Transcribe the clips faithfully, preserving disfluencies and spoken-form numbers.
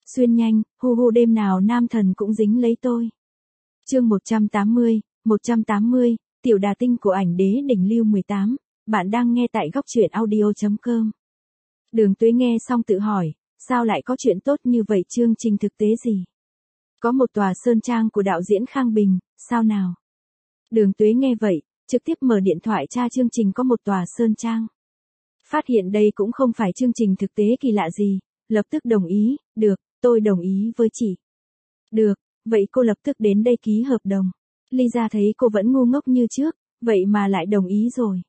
Xuyên nhanh, hu hu đêm nào nam thần cũng dính lấy tôi. Chương một trăm tám mươi, một trăm tám mươi, tiểu đà tinh của ảnh đế đỉnh lưu mười tám, bạn đang nghe tại góc truyện audio chấm com. Đường Tuế nghe xong tự hỏi, sao lại có chuyện tốt như vậy, chương trình thực tế gì? Có một tòa sơn trang của đạo diễn Khang Bình, sao nào? Đường Tuế nghe vậy, trực tiếp mở điện thoại tra chương trình có một tòa sơn trang. Phát hiện đây cũng không phải chương trình thực tế kỳ lạ gì, lập tức đồng ý, được, tôi đồng ý với chị. Được, vậy cô lập tức đến đây ký hợp đồng. Lisa thấy cô vẫn ngu ngốc như trước, vậy mà lại đồng ý rồi.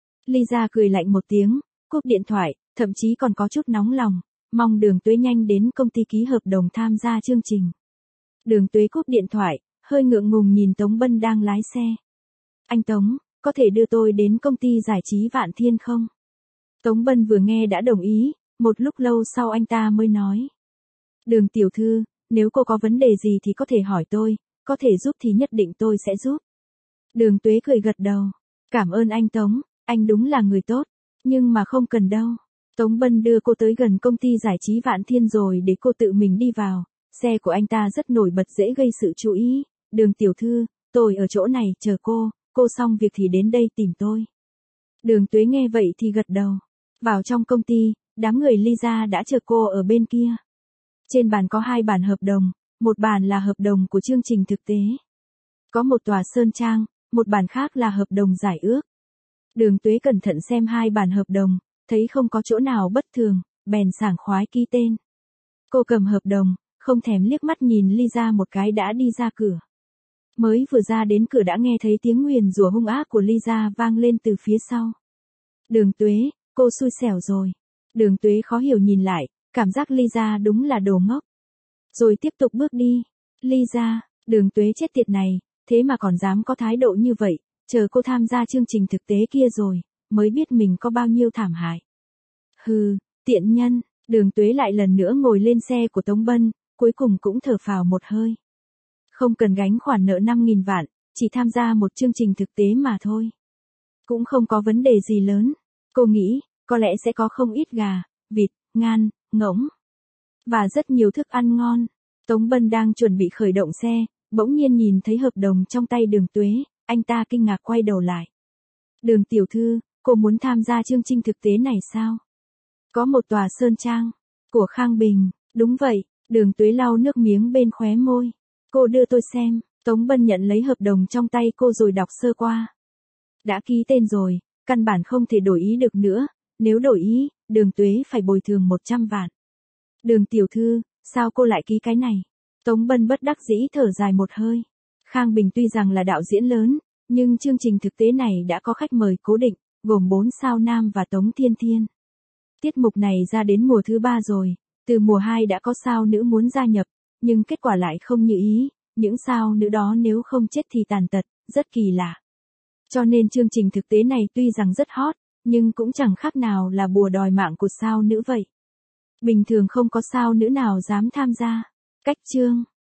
Lisa cười lạnh một tiếng, cúp điện thoại, thậm chí còn có chút nóng lòng, mong Đường Tuế nhanh đến công ty ký hợp đồng tham gia chương trình. Đường Tuế cúp điện thoại, hơi ngượng ngùng nhìn Tống Bân đang lái xe. Anh Tống, có thể đưa tôi đến công ty giải trí Vạn Thiên không? Tống Bân vừa nghe đã đồng ý, một lúc lâu sau anh ta mới nói. Đường tiểu thư, nếu cô có vấn đề gì thì có thể hỏi tôi, có thể giúp thì nhất định tôi sẽ giúp. Đường Tuế cười gật đầu. Cảm ơn anh Tống, anh đúng là người tốt, nhưng mà không cần đâu. Tống Bân đưa cô tới gần công ty giải trí Vạn Thiên rồi để cô tự mình đi vào. Xe của anh ta rất nổi bật, dễ gây sự chú ý. Đường tiểu thư, tôi ở chỗ này chờ cô, cô xong việc thì đến đây tìm tôi. Đường Tuế nghe vậy thì gật đầu. Vào trong công ty, đám người Lisa đã chờ cô ở bên kia. Trên bàn có hai bản hợp đồng, một bản là hợp đồng của chương trình thực tế. Có một tòa sơn trang, một bản khác là hợp đồng giải ước. Đường Tuế cẩn thận xem hai bản hợp đồng, thấy không có chỗ nào bất thường, bèn sảng khoái ký tên. Cô cầm hợp đồng, không thèm liếc mắt nhìn Lisa một cái đã đi ra cửa. Mới vừa ra đến cửa đã nghe thấy tiếng nguyền rủa hung ác của Lisa vang lên từ phía sau. Đường Tuế, cô xui xẻo rồi. Đường Tuế khó hiểu nhìn lại, cảm giác Lisa đúng là đồ ngốc. Rồi tiếp tục bước đi. Lisa, Đường Tuế chết tiệt này, thế mà còn dám có thái độ như vậy, chờ cô tham gia chương trình thực tế kia rồi, mới biết mình có bao nhiêu thảm hại. Hừ, tiện nhân, Đường Tuế lại lần nữa ngồi lên xe của Tống Bân, cuối cùng cũng thở phào một hơi. Không cần gánh khoản nợ năm nghìn vạn, chỉ tham gia một chương trình thực tế mà thôi. Cũng không có vấn đề gì lớn. Cô nghĩ, có lẽ sẽ có không ít gà, vịt, ngan, ngỗng và rất nhiều thức ăn ngon. Tống Bân đang chuẩn bị khởi động xe, bỗng nhiên nhìn thấy hợp đồng trong tay Đường Tuế, anh ta kinh ngạc quay đầu lại. Đường tiểu thư, cô muốn tham gia chương trình thực tế này sao? Có một tòa sơn trang của Khang Bình, đúng vậy. Đường Tuế lau nước miếng bên khóe môi. Cô đưa tôi xem. Tống Bân nhận lấy hợp đồng trong tay cô rồi đọc sơ qua. Đã ký tên rồi, căn bản không thể đổi ý được nữa, nếu đổi ý, Đường Tuế phải bồi thường một trăm vạn. Đường tiểu thư, sao cô lại ký cái này? Tống Bân bất đắc dĩ thở dài một hơi. Khang Bình tuy rằng là đạo diễn lớn, nhưng chương trình thực tế này đã có khách mời cố định, gồm bốn sao nam và Tống Thiên Thiên. Tiết mục này ra đến mùa thứ ba rồi, từ mùa hai đã có sao nữ muốn gia nhập, nhưng kết quả lại không như ý, những sao nữ đó nếu không chết thì tàn tật, rất kỳ lạ. Cho nên chương trình thực tế này tuy rằng rất hot, nhưng cũng chẳng khác nào là bùa đòi mạng của sao nữ vậy. Bình thường không có sao nữ nào dám tham gia. Cách chương